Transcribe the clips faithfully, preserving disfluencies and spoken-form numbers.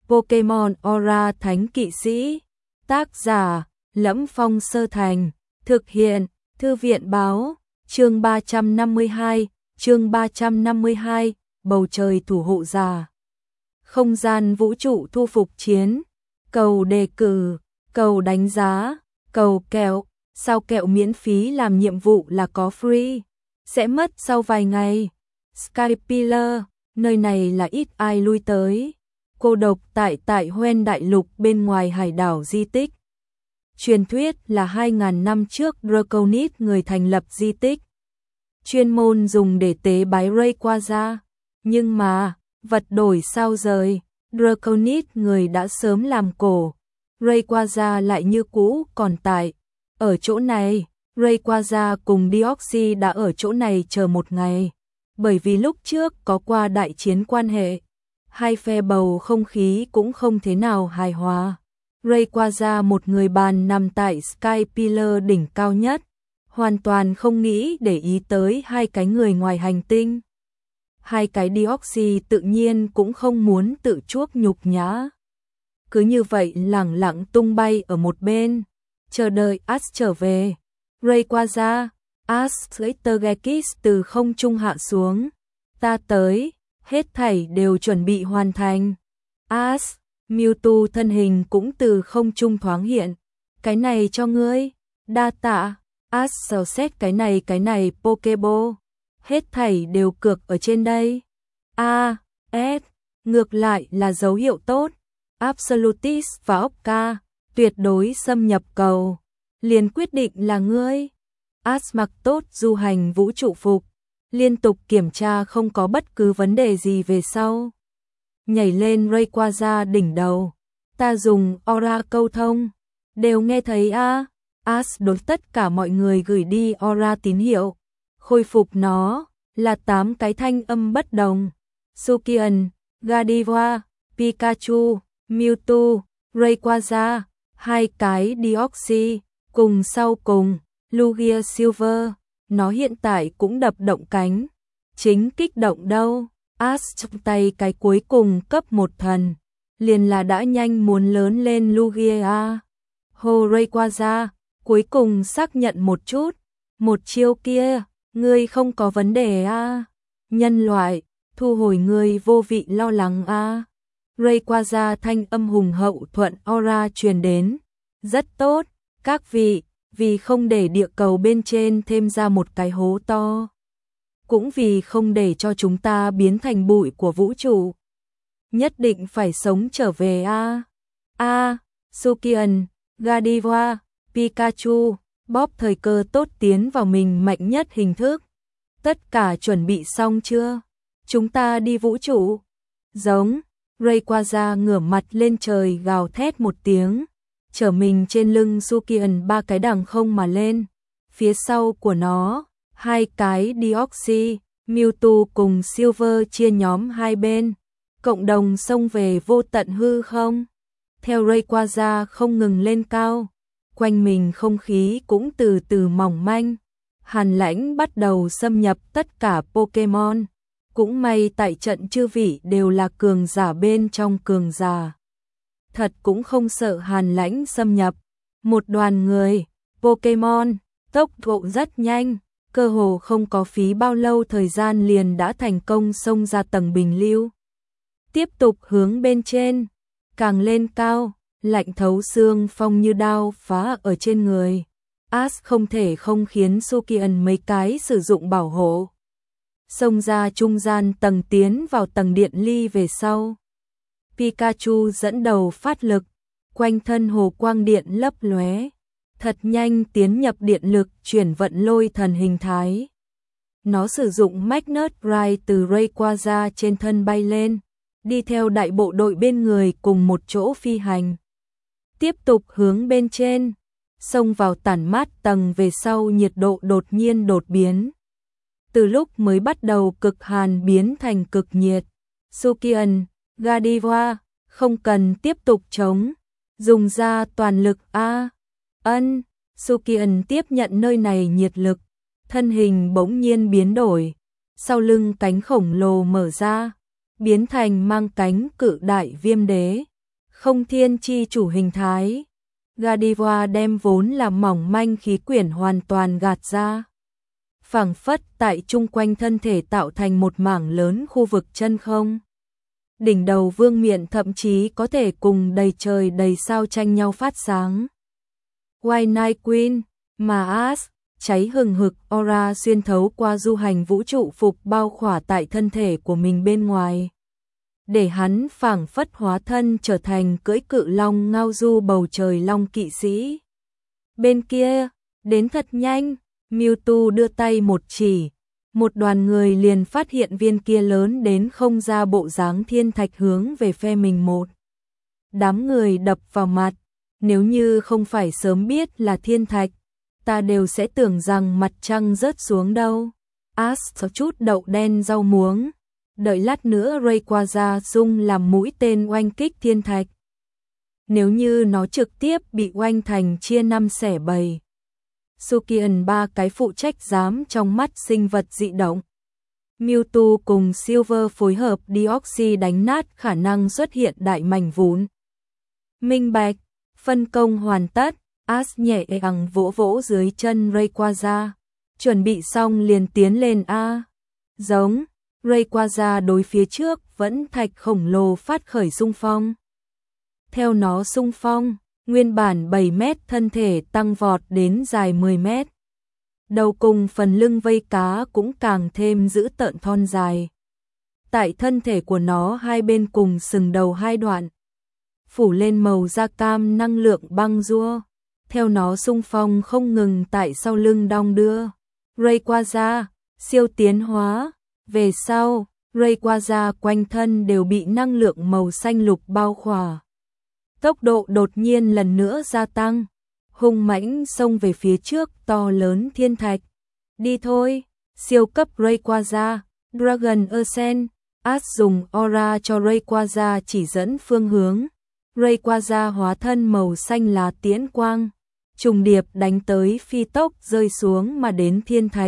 Pokemon Aura Thánh Kỵ Sĩ. Tác giả: Lẫm Phong Sơ Thành. Thực hiện: Thư viện báo. Chương ba trăm năm mươi hai, chương ba trăm năm mươi hai, bầu trời thủ hộ giả. Không gian vũ trụ thu phục chiến. Cầu đề cử, cầu đánh giá, cầu kẹo. Sao kẹo miễn phí làm nhiệm vụ là có free, sẽ mất sau vài ngày. Skypillar, nơi này là ít ai lui tới. Cô độc tại tại Hoenn đại lục bên ngoài hải đảo di tích. Truyền thuyết là hai nghìn năm trước Draconis người thành lập di tích, chuyên môn dùng để tế bái Rayquaza. Nhưng mà, vật đổi sao rời, Draconis người đã sớm làm cổ, Rayquaza lại như cũ còn tại. Ở chỗ này, Rayquaza cùng Deoxys đã ở chỗ này chờ một ngày, bởi vì lúc trước có qua đại chiến quan hệ, hai phe bầu không khí cũng không thế nào hài hòa. Rayquaza một người bàn nằm tại Skypillar đỉnh cao nhất, hoàn toàn không nghĩ để ý tới hai cái người ngoài hành tinh. Hai cái Deoxys tự nhiên cũng không muốn tự chuốc nhục nhã. Cứ như vậy lẳng lặng tung bay ở một bên, chờ đợi Ash trở về. Rayquaza, Ash Togekiss từ không trung hạ xuống. Ta tới, hết thảy đều chuẩn bị hoàn thành. Ash, Mewtwo thân hình cũng từ không trung thoáng hiện. Cái này cho ngươi, đa tạ. Ash dò xét cái này cái này Pokeball. Hết thảy đều cược ở trên đây. A, S, ngược lại là dấu hiệu tốt. Absolutist và Occa, tuyệt đối xâm nhập cầu. Liền quyết định là ngươi. Ash mặc tốt du hành vũ trụ phục, liên tục kiểm tra không có bất cứ vấn đề gì về sau. Nhảy lên Rayquaza đỉnh đầu. Ta dùng Aura câu thông, đều nghe thấy a. À? Ash đối tất cả mọi người gửi đi Aura tín hiệu, khôi phục nó, là tám cái thanh âm bất đồng. Sukian, Gardevoir, Pikachu, Mewtwo, Rayquaza, hai cái Deoxys, cùng sau cùng, Lugia Silver, nó hiện tại cũng đập động cánh. Chính kích động đâu, Ash trong tay cái cuối cùng cấp một thần, liền là đã nhanh muốn lớn lên Lugia. Hồ Rayquaza, cuối cùng xác nhận một chút, một chiêu kia, ngươi không có vấn đề a. À? Nhân loại, thu hồi ngươi vô vị lo lắng a. À? Rayquaza thanh âm hùng hậu thuận Aura truyền đến. Rất tốt, các vị, vì không để địa cầu bên trên thêm ra một cái hố to, cũng vì không để cho chúng ta biến thành bụi của vũ trụ, nhất định phải sống trở về a. A, Sukian, Gardevoir, Pikachu, bóp thời cơ tốt tiến vào mình mạnh nhất hình thức. Tất cả chuẩn bị xong chưa? Chúng ta đi vũ trụ. Giống, Rayquaza ngửa mặt lên trời gào thét một tiếng, chở mình trên lưng Sukian ba cái đằng không mà lên. Phía sau của nó, hai cái Deoxys, Mewtwo cùng Silver chia nhóm hai bên, cộng đồng xông về vô tận hư không. Theo Rayquaza không ngừng lên cao, quanh mình không khí cũng từ từ mỏng manh, hàn lãnh bắt đầu xâm nhập tất cả Pokemon. Cũng may tại trận chư vị đều là cường giả bên trong cường giả, thật cũng không sợ hàn lãnh xâm nhập. Một đoàn người, Pokemon, tốc độ rất nhanh, cơ hồ không có phí bao lâu thời gian liền đã thành công xông ra tầng bình lưu. Tiếp tục hướng bên trên, càng lên cao, lạnh thấu xương phong như đao phá ở trên người. Ash không thể không khiến Sukian mấy cái sử dụng bảo hộ. Xông ra trung gian tầng tiến vào tầng điện ly về sau. Pikachu dẫn đầu phát lực, quanh thân hồ quang điện lấp lóe, thật nhanh tiến nhập điện lực chuyển vận lôi thần hình thái. Nó sử dụng Magnet Ride từ Rayquaza trên thân bay lên, đi theo đại bộ đội bên người cùng một chỗ phi hành. Tiếp tục hướng bên trên, xông vào tản mát tầng về sau nhiệt độ đột nhiên đột biến. Từ lúc mới bắt đầu cực hàn biến thành cực nhiệt. Sukian, Gardevoir, không cần tiếp tục chống, dùng ra toàn lực a. Ân, Sukian tiếp nhận nơi này nhiệt lực, thân hình bỗng nhiên biến đổi, sau lưng cánh khổng lồ mở ra, biến thành mang cánh cự đại viêm đế, không thiên chi chủ hình thái. Godiva đem vốn là mỏng manh khí quyển hoàn toàn gạt ra. Phảng phất tại chung quanh thân thể tạo thành một mảng lớn khu vực chân không. Đỉnh đầu vương miện thậm chí có thể cùng đầy trời đầy sao tranh nhau phát sáng. White Night Queen, mà As, cháy hừng hực aura xuyên thấu qua du hành vũ trụ phục bao khỏa tại thân thể của mình bên ngoài. Để hắn phảng phất hóa thân trở thành cưỡi cự long ngao du bầu trời long kỵ sĩ. Bên kia, đến thật nhanh, Mewtwo đưa tay một chỉ, một đoàn người liền phát hiện viên kia lớn đến không ra bộ dáng thiên thạch hướng về phe mình một. Đám người đập vào mặt, nếu như không phải sớm biết là thiên thạch, ta đều sẽ tưởng rằng mặt trăng rớt xuống đâu. As có chút đậu đen rau muống, đợi lát nữa Rayquaza dung làm mũi tên oanh kích thiên thạch. Nếu như nó trực tiếp bị oanh thành chia năm xẻ bảy. Sukian ba cái phụ trách giám trong mắt sinh vật dị động. Mewtwo cùng Silver phối hợp Deoxys đánh nát khả năng xuất hiện đại mảnh vụn. Minh bạch, phân công hoàn tất, As nhẹ nhàng vỗ vỗ dưới chân Rayquaza, chuẩn bị xong liền tiến lên a. Giống, Rayquaza đối phía trước vẫn thạch khổng lồ phát khởi xung phong. Theo nó xung phong, nguyên bản bảy mét thân thể tăng vọt đến dài mười mét. Đầu cùng phần lưng vây cá cũng càng thêm dữ tợn thon dài. Tại thân thể của nó hai bên cùng sừng đầu hai đoạn, phủ lên màu da cam năng lượng băng rua. Theo nó xung phong không ngừng tại sau lưng đong đưa. Rayquaza, siêu tiến hóa. Về sau, Rayquaza quanh thân đều bị năng lượng màu xanh lục bao khỏa. Tốc độ đột nhiên lần nữa gia tăng, hung mãnh xông về phía trước to lớn thiên thạch. Đi thôi, siêu cấp Rayquaza, Dragon Ascent. As dùng aura cho Rayquaza chỉ dẫn phương hướng. Rayquaza hóa thân màu xanh lá tiễn quang, trùng điệp đánh tới phi tốc rơi xuống mà đến thiên thạch.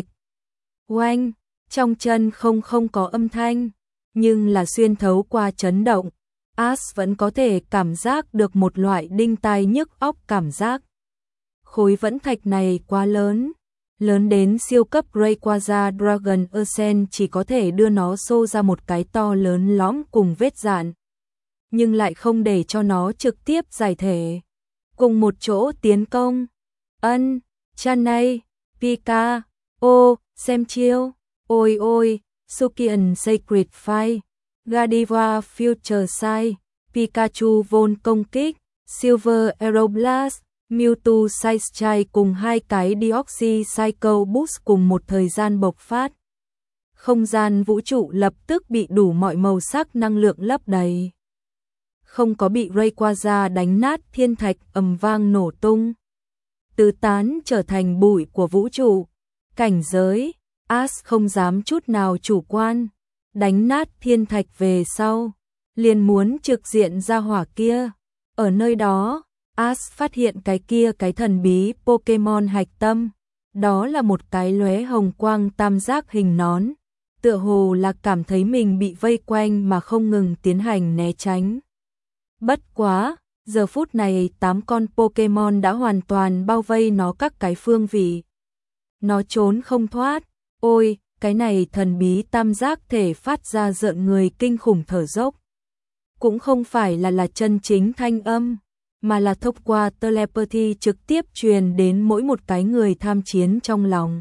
Oanh, trong chân không không có âm thanh, nhưng là xuyên thấu qua chấn động. As vẫn có thể cảm giác được một loại đinh tai nhức óc cảm giác. Khối vẫn thạch này quá lớn, lớn đến siêu cấp Rayquaza Dragon Ascent chỉ có thể đưa nó xô ra một cái to lớn lõm cùng vết dạn, nhưng lại không để cho nó trực tiếp giải thể. Cùng một chỗ tiến công. Ân, Chanay, Pika, ô, xem chiêu, ôi ôi, Sukian Sacred Fire. Godiva Future Sight, Pikachu Volt công kích, Silver Aeroblast, Mewtwo Size Chai cùng hai cái Deoxys Cycle Boost cùng một thời gian bộc phát. Không gian vũ trụ lập tức bị đủ mọi màu sắc năng lượng lấp đầy. Không có bị Rayquaza đánh nát, thiên thạch ầm vang nổ tung, tứ tán trở thành bụi của vũ trụ. Cảnh giới, As không dám chút nào chủ quan. Đánh nát thiên thạch về sau, liền muốn trực diện ra hỏa kia. Ở nơi đó, As phát hiện cái kia cái thần bí Pokemon hạch tâm. Đó là một cái lóe hồng quang tam giác hình nón. Tựa hồ là cảm thấy mình bị vây quanh mà không ngừng tiến hành né tránh. Bất quá, giờ phút này tám con Pokemon đã hoàn toàn bao vây nó các cái phương vị. Nó trốn không thoát. Ôi, cái này thần bí tam giác thể phát ra rợn người kinh khủng thở dốc. Cũng không phải là là chân chính thanh âm, mà là thông qua telepathy trực tiếp truyền đến mỗi một cái người tham chiến trong lòng.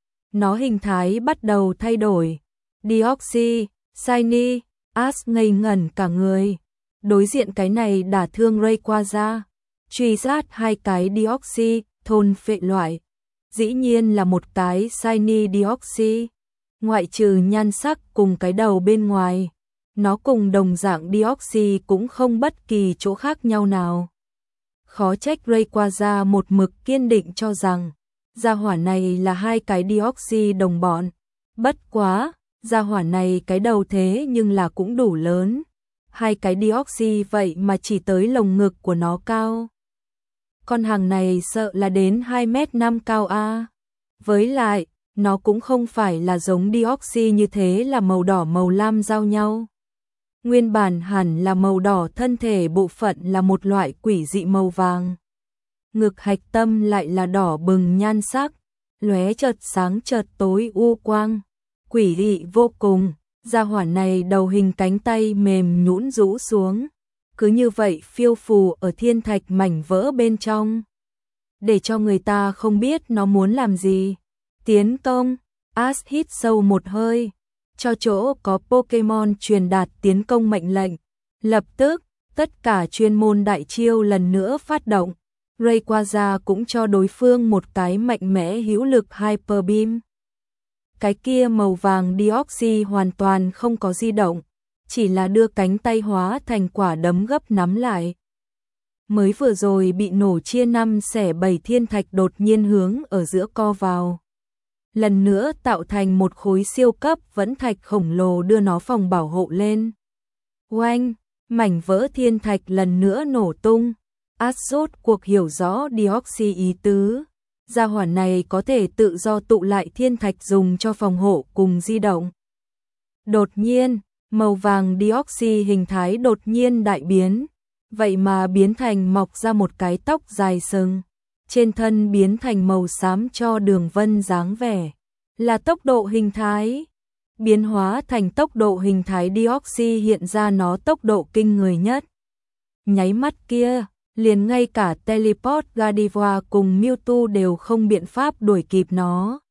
Nó hình thái bắt đầu thay đổi. Deoxys, Shiny, As ngây ngẩn cả người. Đối diện cái này đả thương Rayquaza, truy sát hai cái Deoxys, thôn phệ loại. Dĩ nhiên là một cái Shiny Deoxys. Ngoại trừ nhan sắc cùng cái đầu bên ngoài, nó cùng đồng dạng Deoxys cũng không bất kỳ chỗ khác nhau nào. Khó trách Rayquaza một mực kiên định cho rằng gia hỏa này là hai cái Deoxys đồng bọn. Bất quá, gia hỏa này cái đầu thế nhưng là cũng đủ lớn. Hai cái Deoxys vậy mà chỉ tới lồng ngực của nó cao. Con hàng này sợ là đến hai mét năm cao a. Với lại, nó cũng không phải là giống Deoxys như thế là màu đỏ màu lam giao nhau. Nguyên bản hẳn là màu đỏ, thân thể bộ phận là một loại quỷ dị màu vàng. Ngực hạch tâm lại là đỏ bừng nhan sắc, lóe chợt sáng chợt tối u quang, quỷ dị vô cùng. Gia hỏa này đầu hình cánh tay mềm nhũn rũ xuống, cứ như vậy phiêu phù ở thiên thạch mảnh vỡ bên trong, để cho người ta không biết nó muốn làm gì. Tiến công. Ash hít sâu một hơi, cho chỗ có Pokemon truyền đạt tiến công mệnh lệnh. Lập tức, tất cả chuyên môn đại chiêu lần nữa phát động. Rayquaza cũng cho đối phương một cái mạnh mẽ hữu lực Hyper Beam. Cái kia màu vàng Deoxys hoàn toàn không có di động, chỉ là đưa cánh tay hóa thành quả đấm gấp nắm lại. Mới vừa rồi bị nổ chia năm xẻ bảy thiên thạch đột nhiên hướng ở giữa co vào. Lần nữa tạo thành một khối siêu cấp vẫn thạch khổng lồ đưa nó phòng bảo hộ lên. Oanh, mảnh vỡ thiên thạch lần nữa nổ tung. Ash rốt cuộc hiểu rõ Deoxys ý tứ. Gia hỏa này có thể tự do tụ lại thiên thạch dùng cho phòng hộ cùng di động. Đột nhiên, màu vàng Deoxys hình thái đột nhiên đại biến, vậy mà biến thành mọc ra một cái tóc dài sừng, trên thân biến thành màu xám cho đường vân dáng vẻ, là tốc độ hình thái. Biến hóa thành tốc độ hình thái Deoxys hiện ra nó tốc độ kinh người nhất. Nháy mắt kia, liền ngay cả Teleport Gardevoir cùng Mewtwo đều không biện pháp đuổi kịp nó.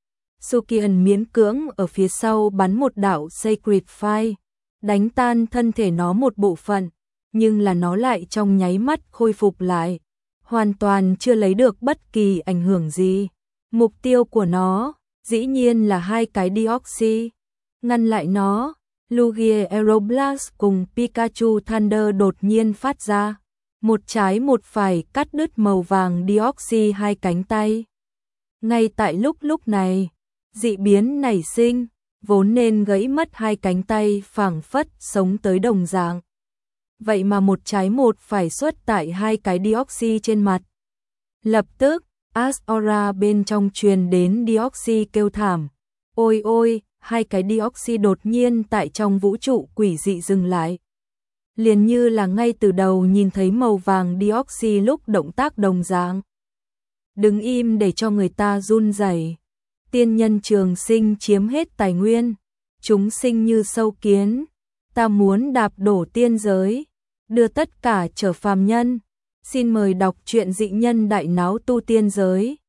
Sukian miễn cưỡng ở phía sau bắn một đạo Sacred Fire, đánh tan thân thể nó một bộ phận, nhưng là nó lại trong nháy mắt khôi phục lại, hoàn toàn chưa lấy được bất kỳ ảnh hưởng gì. Mục tiêu của nó, dĩ nhiên là hai cái Deoxys. Ngăn lại nó, Lugia Aeroblast cùng Pikachu Thunder đột nhiên phát ra. Một trái một phải cắt đứt màu vàng Deoxys hai cánh tay. Ngay tại lúc lúc này, dị biến nảy sinh, vốn nên gãy mất hai cánh tay phảng phất sống tới đồng dạng. Vậy mà một trái một phải xuất tại hai cái Deoxys trên mặt. Lập tức, Ash-Aura bên trong truyền đến Deoxys kêu thảm. Ôi ôi, hai cái Deoxys đột nhiên tại trong vũ trụ quỷ dị dừng lại. Liền như là ngay từ đầu nhìn thấy màu vàng Deoxys lúc động tác đồng dạng. Đứng im để cho người ta run rẩy. Tiên nhân trường sinh chiếm hết tài nguyên, chúng sinh như sâu kiến, ta muốn đạp đổ tiên giới, đưa tất cả trở phàm nhân. Xin mời đọc truyện Dị Nhân Đại Náo Tu Tiên Giới.